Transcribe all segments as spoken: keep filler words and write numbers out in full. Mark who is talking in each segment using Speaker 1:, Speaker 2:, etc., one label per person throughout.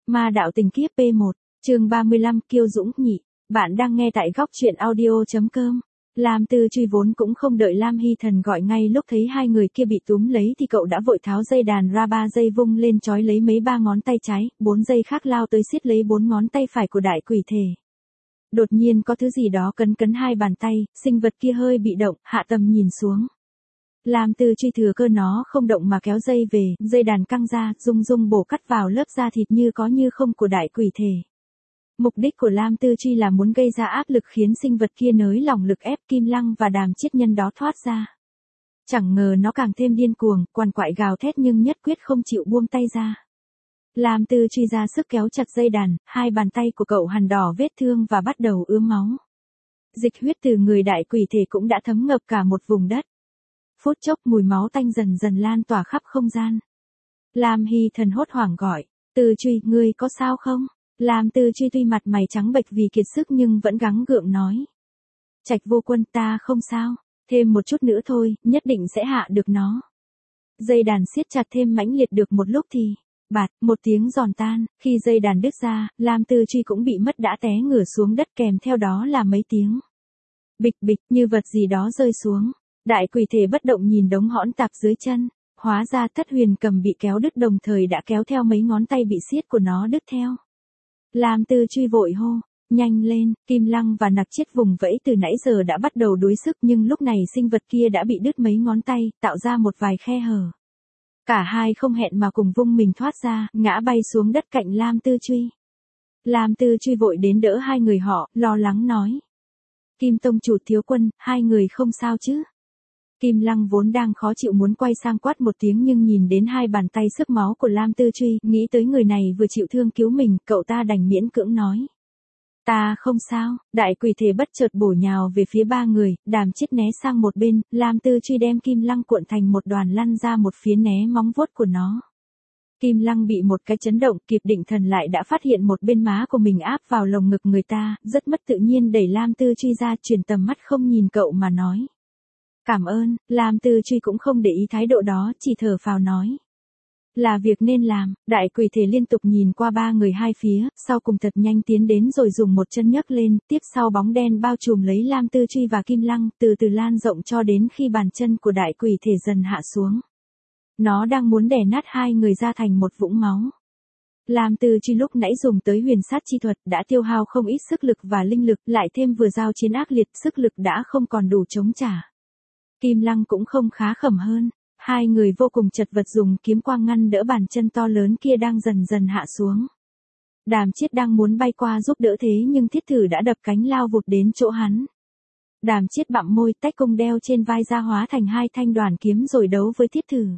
Speaker 1: Ma đạo tình kiếp P một, chương ba mươi lăm Kiêu Dũng nhị. Bạn đang nghe tại góc truyện audio.com. Lam Tư Truy vốn cũng không đợi Lam Hy Thần gọi, ngay lúc thấy hai người kia bị túm lấy thì cậu đã vội tháo dây đàn ra, ba dây vung lên trói lấy mấy ba ngón tay trái, bốn dây khác lao tới siết lấy bốn ngón tay phải của đại quỷ thể. Đột nhiên có thứ gì đó cấn cấn hai bàn tay, sinh vật kia hơi bị động, hạ tầm nhìn xuống. Lam Tư Truy thừa cơ nó không động mà kéo dây về, dây đàn căng ra, rung rung bổ cắt vào lớp da thịt như có như không của đại quỷ thể. Mục đích của Lam Tư Truy là muốn gây ra áp lực khiến sinh vật kia nới lỏng lực ép Kim Lăng và Đàm Chiết Nhân đó thoát ra. Chẳng ngờ nó càng thêm điên cuồng, quằn quại gào thét nhưng nhất quyết không chịu buông tay ra. Lam Tư Truy ra sức kéo chặt dây đàn, hai bàn tay của cậu hằn đỏ vết thương và bắt đầu ứa máu. Dịch huyết từ người đại quỷ thể cũng đã thấm ngập cả một vùng đất. Phút chốc mùi máu tanh dần dần lan tỏa khắp không gian. Lam Hy Thần hốt hoảng gọi, Tư Truy, ngươi có sao không? Lam Tư Truy tuy mặt mày trắng bệch vì kiệt sức nhưng vẫn gắng gượng nói. Trạch Vô Quân, ta không sao, thêm một chút nữa thôi, nhất định sẽ hạ được nó. Dây đàn siết chặt thêm mãnh liệt được một lúc thì, bạt, một tiếng giòn tan, khi dây đàn đứt ra, Lam Tư Truy cũng bị mất đã té ngửa xuống đất, kèm theo đó là mấy tiếng bịch bịch như vật gì đó rơi xuống. Đại quỷ thể bất động nhìn đống hõn tạp dưới chân, hóa ra Thất Huyền Cầm bị kéo đứt đồng thời đã kéo theo mấy ngón tay bị siết của nó đứt theo. Lam Tư Truy vội hô, nhanh lên, Kim Lăng và Nặc Chiết vùng vẫy từ nãy giờ đã bắt đầu đuối sức nhưng lúc này sinh vật kia đã bị đứt mấy ngón tay, tạo ra một vài khe hở. Cả hai không hẹn mà cùng vung mình thoát ra, ngã bay xuống đất cạnh Lam Tư Truy. Lam Tư Truy vội đến đỡ hai người họ, lo lắng nói. Kim Tông Chủ, Thiếu Quân, hai người không sao chứ? Kim Lăng vốn đang khó chịu muốn quay sang quát một tiếng nhưng nhìn đến hai bàn tay sức máu của Lam Tư Truy, nghĩ tới người này vừa chịu thương cứu mình, cậu ta đành miễn cưỡng nói. Ta không sao. Đại quỷ thể bất chợt bổ nhào về phía ba người, Đàm Chiết né sang một bên, Lam Tư Truy đem Kim Lăng cuộn thành một đoàn lăn ra một phía né móng vuốt của nó. Kim Lăng bị một cái chấn động, kịp định thần lại đã phát hiện một bên má của mình áp vào lồng ngực người ta, rất mất tự nhiên đẩy Lam Tư Truy ra, chuyển tầm mắt không nhìn cậu mà nói. Cảm ơn. Lam Tư Truy cũng không để ý thái độ đó, chỉ thở phào nói. Là việc nên làm. Đại quỷ thể liên tục nhìn qua ba người hai phía, sau cùng thật nhanh tiến đến rồi dùng một chân nhấc lên, tiếp sau bóng đen bao trùm lấy Lam Tư Truy và Kim Lăng, từ từ lan rộng cho đến khi bàn chân của đại quỷ thể dần hạ xuống. Nó đang muốn đè nát hai người ra thành một vũng máu. Lam Tư Truy lúc nãy dùng tới huyền sát chi thuật đã tiêu hao không ít sức lực và linh lực, lại thêm vừa giao chiến ác liệt, sức lực đã không còn đủ chống trả. Kim Lăng cũng không khá khẩm hơn, hai người vô cùng chật vật dùng kiếm quang ngăn đỡ bàn chân to lớn kia đang dần dần hạ xuống. Đàm Chiết đang muốn bay qua giúp đỡ thế nhưng Thiết Thử đã đập cánh lao vụt đến chỗ hắn. Đàm Chiết bặm môi, tách cung đeo trên vai ra hóa thành hai thanh đoàn kiếm rồi đấu với Thiết Thử.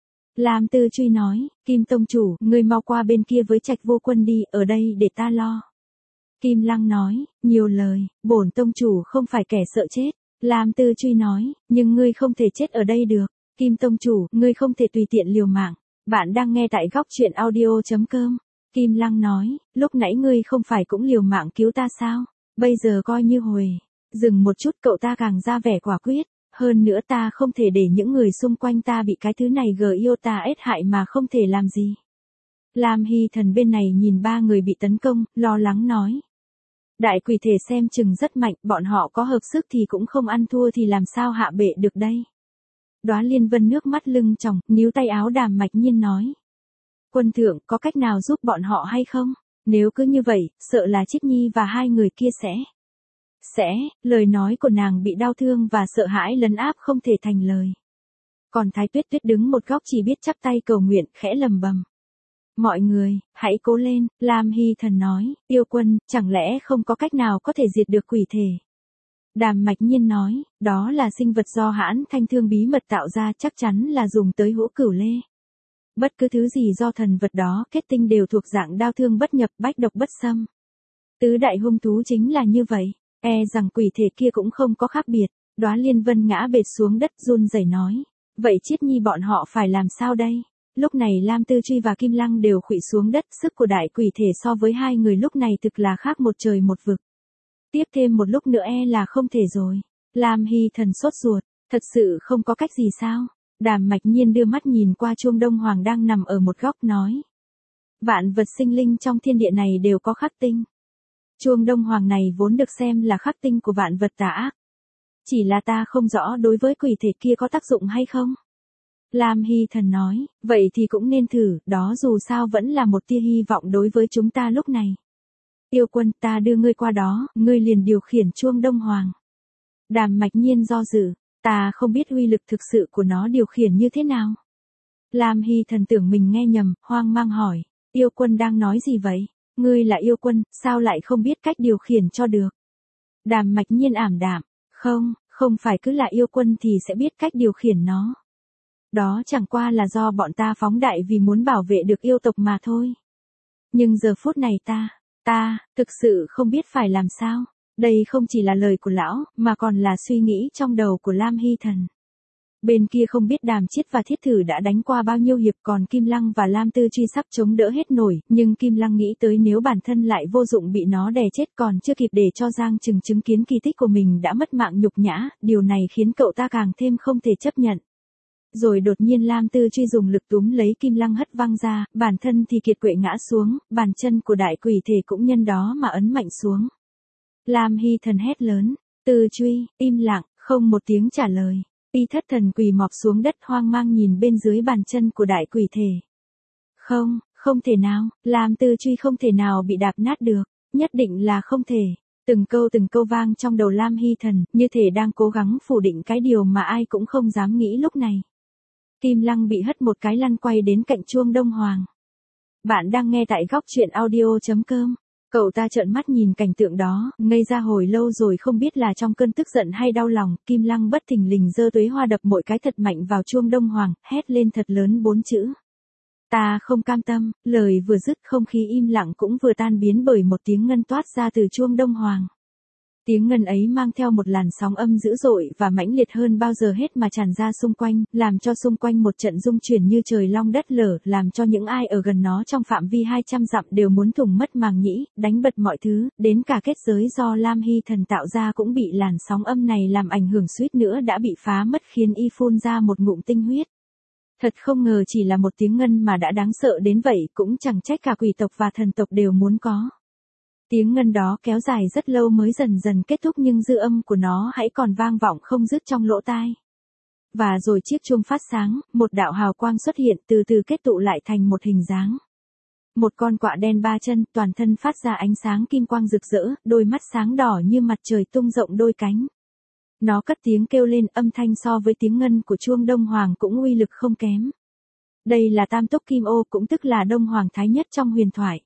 Speaker 1: Lam Tư Truy nói, Kim Tông Chủ, ngươi mau qua bên kia với Trạch Vô Quân đi, ở đây để ta lo. Kim Lăng nói, nhiều lời, bổn Tông Chủ không phải kẻ sợ chết. Lam Tư Truy nói, nhưng ngươi không thể chết ở đây được. Kim Tông Chủ, ngươi không thể tùy tiện liều mạng. Bạn đang nghe tại góc truyện audio.com. Kim Lăng nói, lúc nãy ngươi không phải cũng liều mạng cứu ta sao? Bây giờ coi như hồi. Dừng một chút, cậu ta càng ra vẻ quả quyết. Hơn nữa ta không thể để những người xung quanh ta bị cái thứ này gờ yêu ta ết hại mà không thể làm gì. Lam Hy Thần bên này nhìn ba người bị tấn công, lo lắng nói. Đại quỷ thể xem chừng rất mạnh, bọn họ có hợp sức thì cũng không ăn thua thì làm sao hạ bệ được đây. Đóa Liên Vân nước mắt lưng tròng, níu tay áo Đàm Mạch Nhiên nói. Quân thượng, có cách nào giúp bọn họ hay không? Nếu cứ như vậy, sợ là Chiết Nhi và hai người kia sẽ... Sẽ, lời nói của nàng bị đau thương và sợ hãi lấn áp không thể thành lời. Còn Thái Tuyết Tuyết đứng một góc chỉ biết chắp tay cầu nguyện, khẽ lầm bầm. Mọi người, hãy cố lên, Lam Hy Thần nói, Yêu Quân, chẳng lẽ không có cách nào có thể diệt được quỷ thể. Đàm Mạch Nhiên nói, đó là sinh vật do Hãn Thanh Thương bí mật tạo ra, chắc chắn là dùng tới hũ cửu lê. Bất cứ thứ gì do thần vật đó kết tinh đều thuộc dạng đao thương bất nhập, bách độc bất xâm. Tứ đại hung thú chính là như vậy, e rằng quỷ thể kia cũng không có khác biệt. Đóa Liên Vân ngã bệt xuống đất run rẩy nói, vậy Chiết Nhi bọn họ phải làm sao đây? Lúc này Lam Tư Truy và Kim Lăng đều khuỵu xuống đất, sức của đại quỷ thể so với hai người lúc này thực là khác một trời một vực. Tiếp thêm một lúc nữa e là không thể rồi. Lam Hy Thần sốt ruột, thật sự không có cách gì sao? Đàm Mạch Nhiên đưa mắt nhìn qua chuông Đông Hoàng đang nằm ở một góc nói. Vạn vật sinh linh trong thiên địa này đều có khắc tinh. Chuông Đông Hoàng này vốn được xem là khắc tinh của vạn vật tà ác. Chỉ là ta không rõ đối với quỷ thể kia có tác dụng hay không. Lam Hy Thần nói, vậy thì cũng nên thử, đó dù sao vẫn là một tia hy vọng đối với chúng ta lúc này. Yêu Quân, ta đưa ngươi qua đó, ngươi liền điều khiển chuông Đông Hoàng. Đàm Mạch Nhiên do dự, ta không biết uy lực thực sự của nó điều khiển như thế nào. Lam Hy Thần tưởng mình nghe nhầm, hoang mang hỏi, Yêu Quân đang nói gì vậy? Ngươi là Yêu Quân, sao lại không biết cách điều khiển cho được? Đàm Mạch Nhiên ảm đạm, không, không phải cứ là Yêu Quân thì sẽ biết cách điều khiển nó. Đó chẳng qua là do bọn ta phóng đại vì muốn bảo vệ được yêu tộc mà thôi. Nhưng giờ phút này ta, ta, thực sự không biết phải làm sao. Đây không chỉ là lời của lão, mà còn là suy nghĩ trong đầu của Lam Hy Thần. Bên kia không biết Đàm Chiết và Thiết Thử đã đánh qua bao nhiêu hiệp, còn Kim Lăng và Lam Tư Truy sắp chống đỡ hết nổi, nhưng Kim Lăng nghĩ tới nếu bản thân lại vô dụng bị nó đè chết còn chưa kịp để cho Giang Trừng chứng kiến kỳ tích của mình đã mất mạng nhục nhã, điều này khiến cậu ta càng thêm không thể chấp nhận. Rồi đột nhiên Lam Tư Truy dùng lực túm lấy Kim Lăng hất văng ra, bản thân thì kiệt quệ ngã xuống, bàn chân của đại quỷ thể cũng nhân đó mà ấn mạnh xuống. Lam Hy Thần hét lớn, Tư Truy, im lặng, không một tiếng trả lời. Y Thất Thần quỳ mọp xuống đất hoang mang nhìn bên dưới bàn chân của đại quỷ thể. Không, không thể nào, Lam Tư Truy không thể nào bị đạp nát được, nhất định là không thể. Từng câu từng câu vang trong đầu Lam Hy Thần, như thể đang cố gắng phủ định cái điều mà ai cũng không dám nghĩ lúc này. Kim Lăng bị hất một cái lăn quay đến cạnh chuông Đông Hoàng. Bạn đang nghe tại góc truyện audio chấm com. Cậu ta trợn mắt nhìn cảnh tượng đó, ngây ra hồi lâu rồi không biết là trong cơn tức giận hay đau lòng, Kim Lăng bất thình lình giơ tuế hoa đập mỗi cái thật mạnh vào chuông Đông Hoàng, hét lên thật lớn bốn chữ. Ta không cam tâm, lời vừa dứt không khí im lặng cũng vừa tan biến bởi một tiếng ngân toát ra từ chuông Đông Hoàng. Tiếng ngân ấy mang theo một làn sóng âm dữ dội và mãnh liệt hơn bao giờ hết mà tràn ra xung quanh, làm cho xung quanh một trận rung chuyển như trời long đất lở, làm cho những ai ở gần nó trong phạm vi hai trăm dặm đều muốn thủng mất màng nhĩ, đánh bật mọi thứ, đến cả kết giới do Lam Hy Thần tạo ra cũng bị làn sóng âm này làm ảnh hưởng, suýt nữa đã bị phá mất khiến y phun ra một ngụm tinh huyết. Thật không ngờ chỉ là một tiếng ngân mà đã đáng sợ đến vậy, cũng chẳng trách cả quỷ tộc và thần tộc đều muốn có. Tiếng ngân đó kéo dài rất lâu mới dần dần kết thúc nhưng dư âm của nó hãy còn vang vọng không dứt trong lỗ tai. Và rồi chiếc chuông phát sáng, một đạo hào quang xuất hiện từ từ kết tụ lại thành một hình dáng. Một con quạ đen ba chân, toàn thân phát ra ánh sáng kim quang rực rỡ, đôi mắt sáng đỏ như mặt trời tung rộng đôi cánh. Nó cất tiếng kêu lên, âm thanh so với tiếng ngân của chuông Đông Hoàng cũng uy lực không kém. Đây là Tam Túc Kim Ô, cũng tức là Đông Hoàng Thái Nhất trong huyền thoại.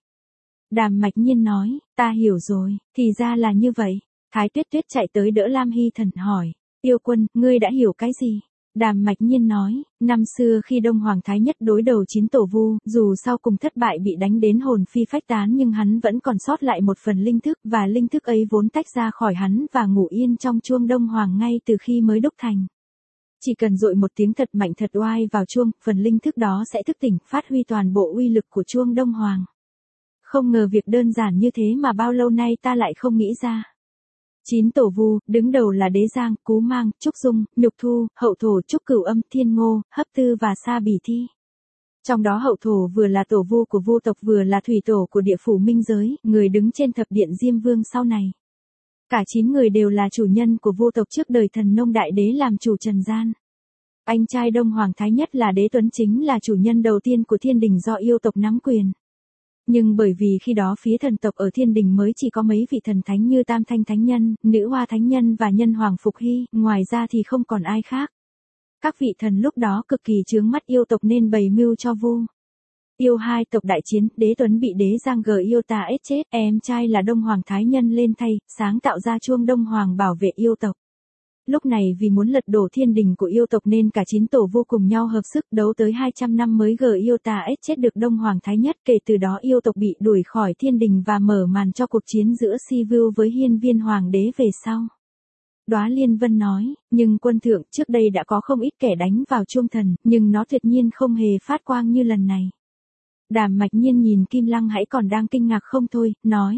Speaker 1: Đàm Mạch Nhiên nói, ta hiểu rồi, thì ra là như vậy. Thái Tuyết Tuyết chạy tới đỡ Lam Hy Thần hỏi, Yêu Quân, ngươi đã hiểu cái gì? Đàm Mạch Nhiên nói, năm xưa khi Đông Hoàng Thái Nhất đối đầu chín tổ vu, dù sau cùng thất bại bị đánh đến hồn phi phách tán nhưng hắn vẫn còn sót lại một phần linh thức, và linh thức ấy vốn tách ra khỏi hắn và ngủ yên trong chuông Đông Hoàng ngay từ khi mới đúc thành. Chỉ cần dội một tiếng thật mạnh thật oai vào chuông, phần linh thức đó sẽ thức tỉnh, phát huy toàn bộ uy lực của chuông Đông Hoàng. Không ngờ việc đơn giản như thế mà bao lâu nay ta lại không nghĩ ra. Chín tổ vu, đứng đầu là Đế Giang, Cú Mang, Trúc Dung, Nhục Thu, Hậu Thổ, Trúc Cửu Âm, Thiên Ngô, Hấp Tư và Sa Bỉ Thi. Trong đó Hậu Thổ vừa là tổ vu của vu tộc vừa là thủy tổ của địa phủ minh giới, người đứng trên thập điện Diêm Vương sau này. Cả chín người đều là chủ nhân của vu tộc trước đời thần nông đại đế làm chủ trần gian. Anh trai Đông Hoàng Thái Nhất là Đế Tuấn chính là chủ nhân đầu tiên của thiên đình do yêu tộc nắm quyền. Nhưng bởi vì khi đó phía thần tộc ở thiên đình mới chỉ có mấy vị thần thánh như Tam Thanh Thánh Nhân, Nữ Hoa Thánh Nhân và Nhân Hoàng Phục Hy, ngoài ra thì không còn ai khác. Các vị thần lúc đó cực kỳ chướng mắt yêu tộc nên bày mưu cho vu. Yêu hai tộc đại chiến, Đế Tuấn bị Đế Giang gờ yêu ta ết chết, em trai là Đông Hoàng Thái Nhân lên thay, sáng tạo ra chuông Đông Hoàng bảo vệ yêu tộc. Lúc này vì muốn lật đổ thiên đình của yêu tộc nên cả chín tổ vô cùng nhau hợp sức đấu tới hai trăm năm mới gờ yêu ta ết chết được Đông Hoàng Thái Nhất. Kể từ đó yêu tộc bị đuổi khỏi thiên đình và mở màn cho cuộc chiến giữa Si Vưu với Hiên Viên Hoàng đế về sau. Đóa Liên Vân nói, nhưng quân thượng trước đây đã có không ít kẻ đánh vào chuông thần, nhưng nó tuyệt nhiên không hề phát quang như lần này. Đàm Mạch Nhiên nhìn Kim Lăng hãy còn đang kinh ngạc không thôi, nói.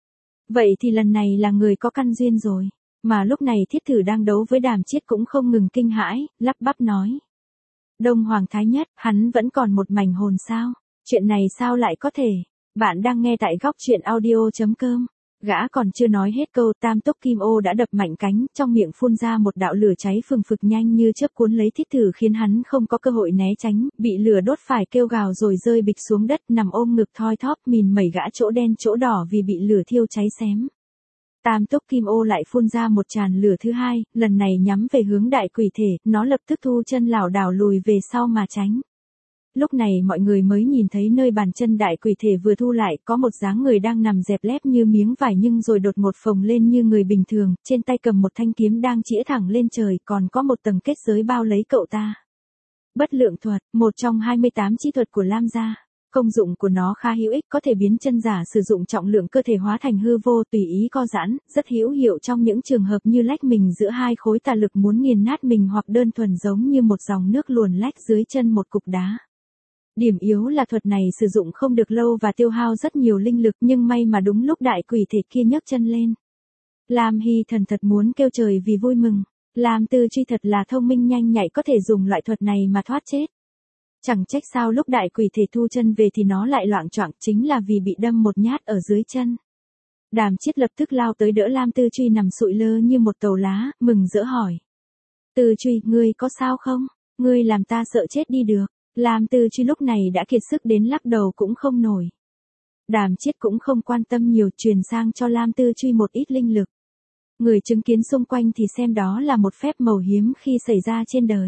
Speaker 1: Vậy thì lần này là người có căn duyên rồi. Mà lúc này Thiết Thử đang đấu với Đàm Chiết cũng không ngừng kinh hãi, lắp bắp nói. Đông Hoàng Thái Nhất, hắn vẫn còn một mảnh hồn sao? Chuyện này sao lại có thể? Bạn đang nghe tại góc chuyện audio chấm com. Gã còn chưa nói hết câu, Tam Túc Kim Ô đã đập mạnh cánh, trong miệng phun ra một đạo lửa cháy phừng phực nhanh như chớp cuốn lấy Thích Thử khiến hắn không có cơ hội né tránh, bị lửa đốt phải kêu gào rồi rơi bịch xuống đất, nằm ôm ngực thoi thóp mìn mẩy gã chỗ đen chỗ đỏ vì bị lửa thiêu cháy xém. Tam Túc Kim Ô lại phun ra một tràn lửa thứ hai, lần này nhắm về hướng đại quỷ thể, nó lập tức thu chân lảo đảo lùi về sau mà tránh. Lúc này mọi người mới nhìn thấy nơi bàn chân đại quỷ thể vừa thu lại, có một dáng người đang nằm dẹp lép như miếng vải nhưng rồi đột ngột phồng lên như người bình thường, trên tay cầm một thanh kiếm đang chĩa thẳng lên trời, còn có một tầng kết giới bao lấy cậu ta. Bất lượng thuật, một trong hai mươi tám chi thuật của Lam gia. Công dụng của nó khá hữu ích, có thể biến chân giả sử dụng trọng lượng cơ thể hóa thành hư vô tùy ý co giãn, rất hữu hiệu trong những trường hợp như lách mình giữa hai khối tà lực muốn nghiền nát mình hoặc đơn thuần giống như một dòng nước luồn lách dưới chân một cục đá. Điểm yếu là thuật này sử dụng không được lâu và tiêu hao rất nhiều linh lực, nhưng may mà đúng lúc đại quỷ thể kia nhấc chân lên. Lam Hy Thần thật muốn kêu trời vì vui mừng. Lam Tư Truy thật là thông minh nhanh nhạy, có thể dùng loại thuật này mà thoát chết. Chẳng trách sao lúc đại quỷ thể thu chân về thì nó lại loạng choạng, chính là vì bị đâm một nhát ở dưới chân. Đàm Chiết lập tức lao tới đỡ Lam Tư Truy nằm sụi lơ như một tàu lá, mừng rỡ hỏi. Tư Truy, ngươi có sao không? Ngươi làm ta sợ chết đi được. Lam Tư Truy lúc này đã kiệt sức đến lắc đầu cũng không nổi. Đàm Chiết cũng không quan tâm nhiều, truyền sang cho Lam Tư Truy một ít linh lực. Người chứng kiến xung quanh thì xem đó là một phép màu hiếm khi xảy ra trên đời.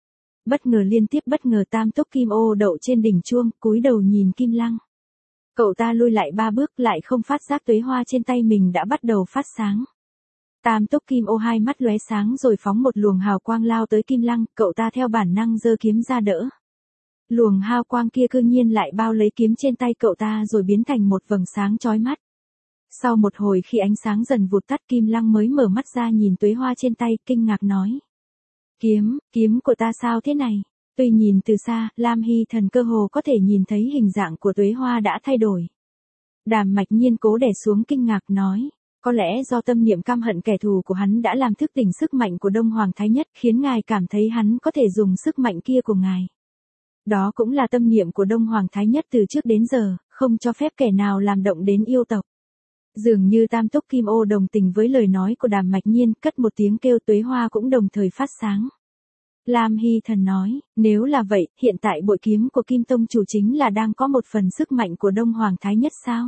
Speaker 1: Bất ngờ liên tiếp bất ngờ Tam Túc Kim Ô đậu trên đỉnh chuông, cúi đầu nhìn Kim Lăng. Cậu ta lui lại ba bước, lại không phát giác tuế hoa trên tay mình đã bắt đầu phát sáng. Tam Túc Kim Ô hai mắt lóe sáng rồi phóng một luồng hào quang lao tới Kim Lăng, cậu ta theo bản năng giơ kiếm ra đỡ. Luồng hào quang kia cư nhiên lại bao lấy kiếm trên tay cậu ta rồi biến thành một vầng sáng chói mắt. Sau một hồi khi ánh sáng dần vụt tắt, Kim Lăng mới mở mắt ra nhìn tuế hoa trên tay, kinh ngạc nói. Kiếm, kiếm của ta sao thế này? Tuy nhìn từ xa, Lam Hy Thần cơ hồ có thể nhìn thấy hình dạng của tuế hoa đã thay đổi. Đàm Mạch Nhiên cố đè xuống kinh ngạc nói, có lẽ do tâm niệm căm hận kẻ thù của hắn đã làm thức tỉnh sức mạnh của Đông Hoàng Thái Nhất, khiến ngài cảm thấy hắn có thể dùng sức mạnh kia của ngài. Đó cũng là tâm niệm của Đông Hoàng Thái Nhất từ trước đến giờ, không cho phép kẻ nào làm động đến yêu tộc. Dường như Tam Túc Kim Ô đồng tình với lời nói của Đàm Mạch Nhiên, cất một tiếng kêu, tuế hoa cũng đồng thời phát sáng. Lam Hy Thần nói, nếu là vậy, hiện tại bội kiếm của Kim Tông chủ chính là đang có một phần sức mạnh của Đông Hoàng Thái Nhất sao?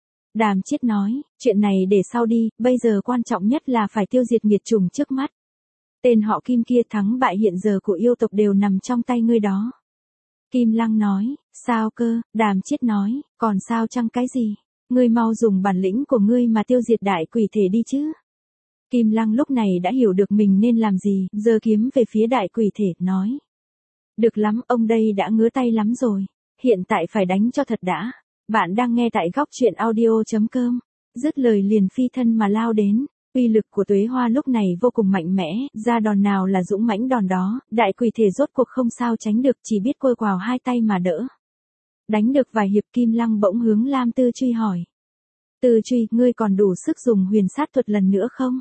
Speaker 1: Đàm Chiết nói, chuyện này để sau đi, bây giờ quan trọng nhất là phải tiêu diệt nghiệt chủng trước mắt. Tên họ Kim kia thắng bại hiện giờ của yêu tộc đều nằm trong tay ngươi đó. Kim Lăng nói, sao cơ? Đàm Chiết nói, còn sao chăng cái gì? Ngươi mau dùng bản lĩnh của ngươi mà tiêu diệt đại quỷ thể đi chứ. Kim Lăng lúc này đã hiểu được mình nên làm gì, giơ kiếm về phía đại quỷ thể, nói. Được lắm, ông đây đã ngứa tay lắm rồi. Hiện tại phải đánh cho thật đã. Bạn đang nghe tại góc chuyện audio chấm com. Dứt lời liền phi thân mà lao đến. Uy lực của tuế hoa lúc này vô cùng mạnh mẽ, ra đòn nào là dũng mãnh đòn đó, đại quỷ thể rốt cuộc không sao tránh được, chỉ biết côi quào hai tay mà đỡ. Đánh được vài hiệp, Kim Lăng bỗng hướng Lam Tư Truy hỏi. Tư Truy, ngươi còn đủ sức dùng huyền sát thuật lần nữa không?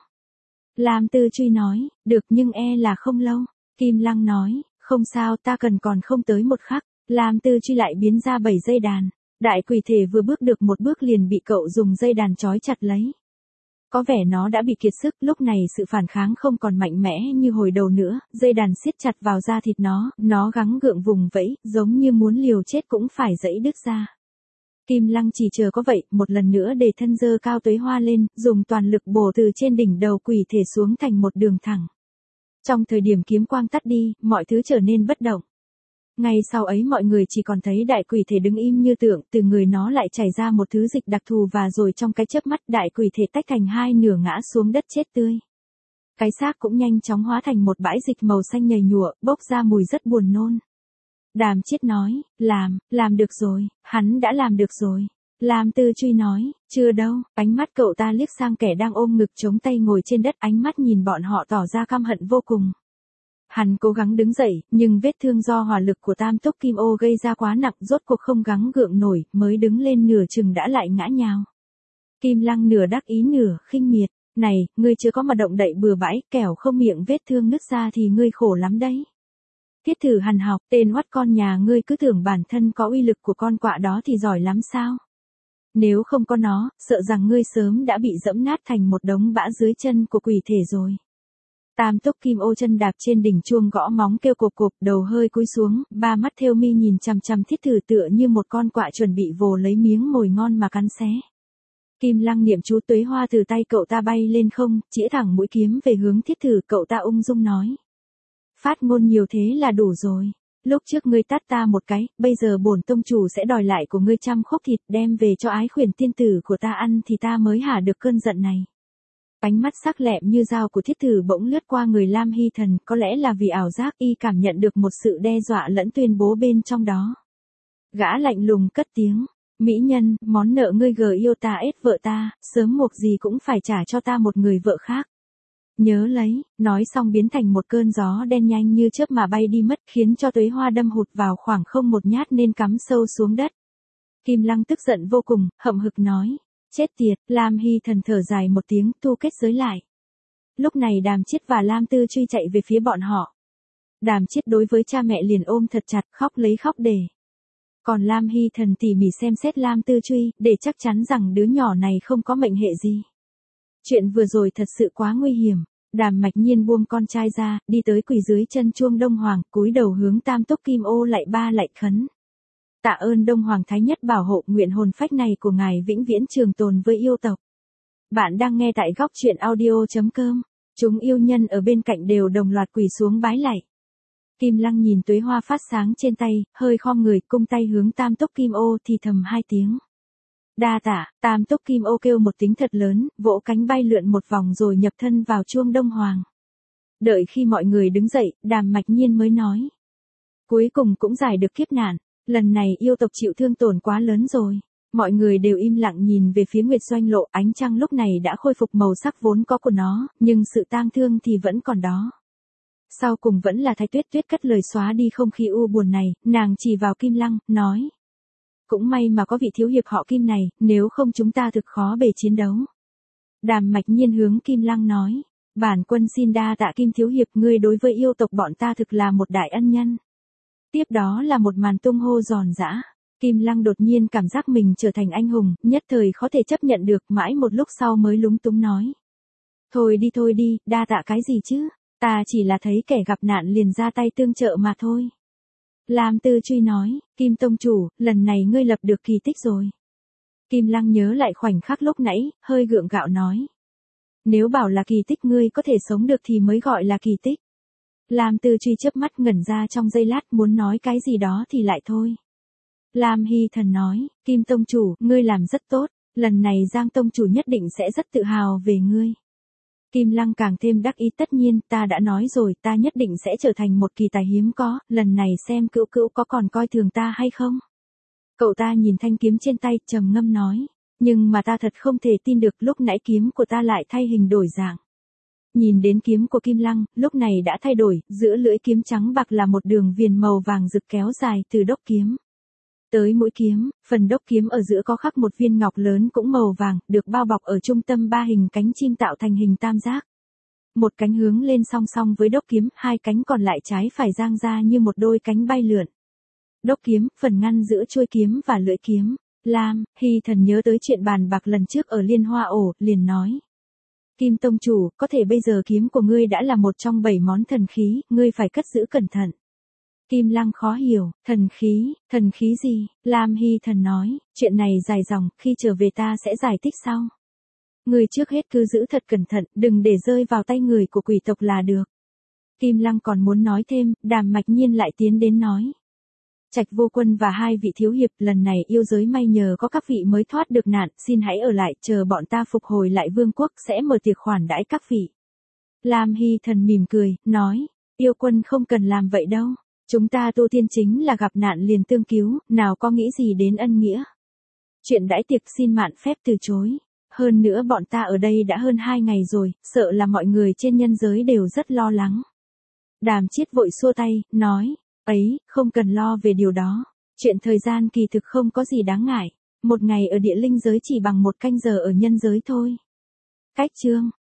Speaker 1: Lam Tư Truy nói, được nhưng e là không lâu. Kim Lăng nói, không sao, ta cần còn không tới một khắc. Lam Tư Truy lại biến ra bảy dây đàn. Đại quỷ thể vừa bước được một bước liền bị cậu dùng dây đàn trói chặt lấy. Có vẻ nó đã bị kiệt sức, lúc này sự phản kháng không còn mạnh mẽ như hồi đầu nữa, dây đàn siết chặt vào da thịt nó, nó gắng gượng vùng vẫy, giống như muốn liều chết cũng phải giãy đứt ra. Kim Lăng chỉ chờ có vậy, một lần nữa để thân dơ cao tuế hoa lên, dùng toàn lực bổ từ trên đỉnh đầu quỷ thể xuống thành một đường thẳng. Trong thời điểm kiếm quang tắt đi, mọi thứ trở nên bất động. Ngay sau ấy mọi người chỉ còn thấy đại quỷ thể đứng im như tượng, từ người nó lại chảy ra một thứ dịch đặc thù và rồi trong cái chớp mắt đại quỷ thể tách thành hai nửa ngã xuống đất chết tươi. Cái xác cũng nhanh chóng hóa thành một bãi dịch màu xanh nhầy nhụa, bốc ra mùi rất buồn nôn. Đàm Chiết nói, làm, làm được rồi, hắn đã làm được rồi. Lam Tư Truy nói, chưa đâu, ánh mắt cậu ta liếc sang kẻ đang ôm ngực chống tay ngồi trên đất, ánh mắt nhìn bọn họ tỏ ra căm hận vô cùng. Hắn cố gắng đứng dậy, nhưng vết thương do hỏa lực của Tam Túc Kim Ô gây ra quá nặng, rốt cuộc không gắng gượng nổi, mới đứng lên nửa chừng đã lại ngã nhào. Kim Lăng nửa đắc ý nửa khinh miệt, này, ngươi chưa có mà động đậy bừa bãi, kẻo không miệng vết thương nứt ra thì ngươi khổ lắm đấy. Thiết Thử hằn học, tên oắt con nhà ngươi cứ tưởng bản thân có uy lực của con quạ đó thì giỏi lắm sao? Nếu không có nó, sợ rằng ngươi sớm đã bị dẫm nát thành một đống bã dưới chân của quỷ thể rồi. Tam Túc Kim Ô chân đạp trên đỉnh chuông gõ móng kêu cộp cộp, đầu hơi cúi xuống, ba mắt thêu mi nhìn chằm chằm Thiết Thử tựa như một con quạ chuẩn bị vồ lấy miếng mồi ngon mà cắn xé. Kim Lăng niệm chú tuế hoa từ tay cậu ta bay lên không, chĩa thẳng mũi kiếm về hướng Thiết Thử, cậu ta ung dung nói. Phát ngôn nhiều thế là đủ rồi. Lúc trước ngươi tát ta một cái, bây giờ bổn tông chủ sẽ đòi lại của ngươi trăm khúc thịt đem về cho ái khuyển tiên tử của ta ăn thì ta mới hả được cơn giận này. Ánh mắt sắc lẹm như dao của Thiết Thử bỗng lướt qua người Lam Hy Thần, có lẽ là vì ảo giác y cảm nhận được một sự đe dọa lẫn tuyên bố bên trong đó. Gã lạnh lùng cất tiếng, mỹ nhân, món nợ ngươi gờ yêu ta ết vợ ta, sớm muộn gì cũng phải trả cho ta một người vợ khác. Nhớ lấy, nói xong biến thành một cơn gió đen nhanh như chớp mà bay đi mất, khiến cho tuế hoa đâm hụt vào khoảng không một nhát nên cắm sâu xuống đất. Kim Lăng tức giận vô cùng, hậm hực nói. Chết tiệt, Lam Hy Thần thở dài một tiếng, tu kết giới lại. Lúc này Đàm Chiết và Lam Tư Truy chạy về phía bọn họ. Đàm Chiết đối với cha mẹ liền ôm thật chặt, khóc lấy khóc để. Còn Lam Hy Thần tỉ mỉ xem xét Lam Tư Truy, để chắc chắn rằng đứa nhỏ này không có mệnh hệ gì. Chuyện vừa rồi thật sự quá nguy hiểm. Đàm Mạch Nhiên buông con trai ra, đi tới quỳ dưới chân chuông Đông Hoàng, cúi đầu hướng Tam Túc Kim Ô lạy ba lạy khấn. Tạ ơn Đông Hoàng Thái Nhất bảo hộ, nguyện hồn phách này của ngài vĩnh viễn trường tồn với yêu tộc. Bạn đang nghe tại góc truyện audio chấm com. Chúng yêu nhân ở bên cạnh đều đồng loạt quỳ xuống bái lạy. Kim Lăng nhìn tuế hoa phát sáng trên tay, hơi khom người, cung tay hướng Tam Túc Kim Ô thì thầm hai tiếng. Đa tạ. Tam Túc Kim Ô kêu một tiếng thật lớn, vỗ cánh bay lượn một vòng rồi nhập thân vào chuông Đông Hoàng. Đợi khi mọi người đứng dậy, Đàm Mạch Nhiên mới nói. Cuối cùng cũng giải được kiếp nạn. Lần này yêu tộc chịu thương tổn quá lớn rồi. Mọi người đều im lặng nhìn về phía Nguyệt Doanh Lộ, ánh trăng lúc này đã khôi phục màu sắc vốn có của nó, nhưng sự tang thương thì vẫn còn đó. Sau cùng vẫn là Thái Tuyết Tuyết cất lời xóa đi không khí u buồn này, nàng chỉ vào Kim Lăng, nói. Cũng may mà có vị thiếu hiệp họ Kim này, nếu không chúng ta thực khó bề chiến đấu. Đàm Mạch Nhiên hướng Kim Lăng nói. Bản quân xin đa tạ Kim thiếu hiệp, ngươi đối với yêu tộc bọn ta thực là một đại ân nhân. Tiếp đó là một màn tung hô giòn giã. Kim Lăng đột nhiên cảm giác mình trở thành anh hùng, nhất thời khó thể chấp nhận được, mãi một lúc sau mới lúng túng nói. Thôi đi thôi đi, đa tạ cái gì chứ, ta chỉ là thấy kẻ gặp nạn liền ra tay tương trợ mà thôi. Lam Tư Truy nói, Kim Tông Chủ, lần này ngươi lập được kỳ tích rồi. Kim Lăng nhớ lại khoảnh khắc lúc nãy, hơi gượng gạo nói. Nếu bảo là kỳ tích ngươi có thể sống được thì mới gọi là kỳ tích. Lam Tư Truy chớp mắt ngẩn ra trong giây lát, muốn nói cái gì đó thì lại thôi. Lam Hy Thần nói, Kim Tông Chủ, ngươi làm rất tốt, lần này Giang Tông Chủ nhất định sẽ rất tự hào về ngươi. Kim Lăng càng thêm đắc ý, tất nhiên, ta đã nói rồi, ta nhất định sẽ trở thành một kỳ tài hiếm có, lần này xem cữu cữu có còn coi thường ta hay không. Cậu ta nhìn thanh kiếm trên tay, trầm ngâm nói, nhưng mà ta thật không thể tin được lúc nãy kiếm của ta lại thay hình đổi dạng. Nhìn đến kiếm của Kim Lăng, lúc này đã thay đổi, giữa lưỡi kiếm trắng bạc là một đường viền màu vàng rực kéo dài từ đốc kiếm tới mũi kiếm, phần đốc kiếm ở giữa có khắc một viên ngọc lớn cũng màu vàng, được bao bọc ở trung tâm ba hình cánh chim tạo thành hình tam giác. Một cánh hướng lên song song với đốc kiếm, hai cánh còn lại trái phải dang ra như một đôi cánh bay lượn. Đốc kiếm, phần ngăn giữa chuôi kiếm và lưỡi kiếm. Lam Hy Thần nhớ tới chuyện bàn bạc lần trước ở Liên Hoa Ổ, liền nói. Kim Tông Chủ, có thể bây giờ kiếm của ngươi đã là một trong bảy món thần khí, ngươi phải cất giữ cẩn thận. Kim Lăng khó hiểu, thần khí, thần khí gì? Lam Hy Thần nói, chuyện này dài dòng, khi trở về ta sẽ giải thích sau. Ngươi trước hết cứ giữ thật cẩn thận, đừng để rơi vào tay người của quỷ tộc là được. Kim Lăng còn muốn nói thêm, Đàm Mạch Nhiên lại tiến đến nói. Trạch Vô Quân và hai vị thiếu hiệp, lần này yêu giới may nhờ có các vị mới thoát được nạn, xin hãy ở lại, chờ bọn ta phục hồi lại vương quốc sẽ mở tiệc khoản đãi các vị. Lam Hy Thần mỉm cười, nói, yêu quân không cần làm vậy đâu. Chúng ta tu tiên chính là gặp nạn liền tương cứu, nào có nghĩ gì đến ân nghĩa. Chuyện đãi tiệc xin mạn phép từ chối. Hơn nữa bọn ta ở đây đã hơn hai ngày rồi, sợ là mọi người trên nhân giới đều rất lo lắng. Đàm Chiết vội xua tay, nói, ấy, không cần lo về điều đó. Chuyện thời gian kỳ thực không có gì đáng ngại. Một ngày ở địa linh giới chỉ bằng một canh giờ ở nhân giới thôi. Cách chương.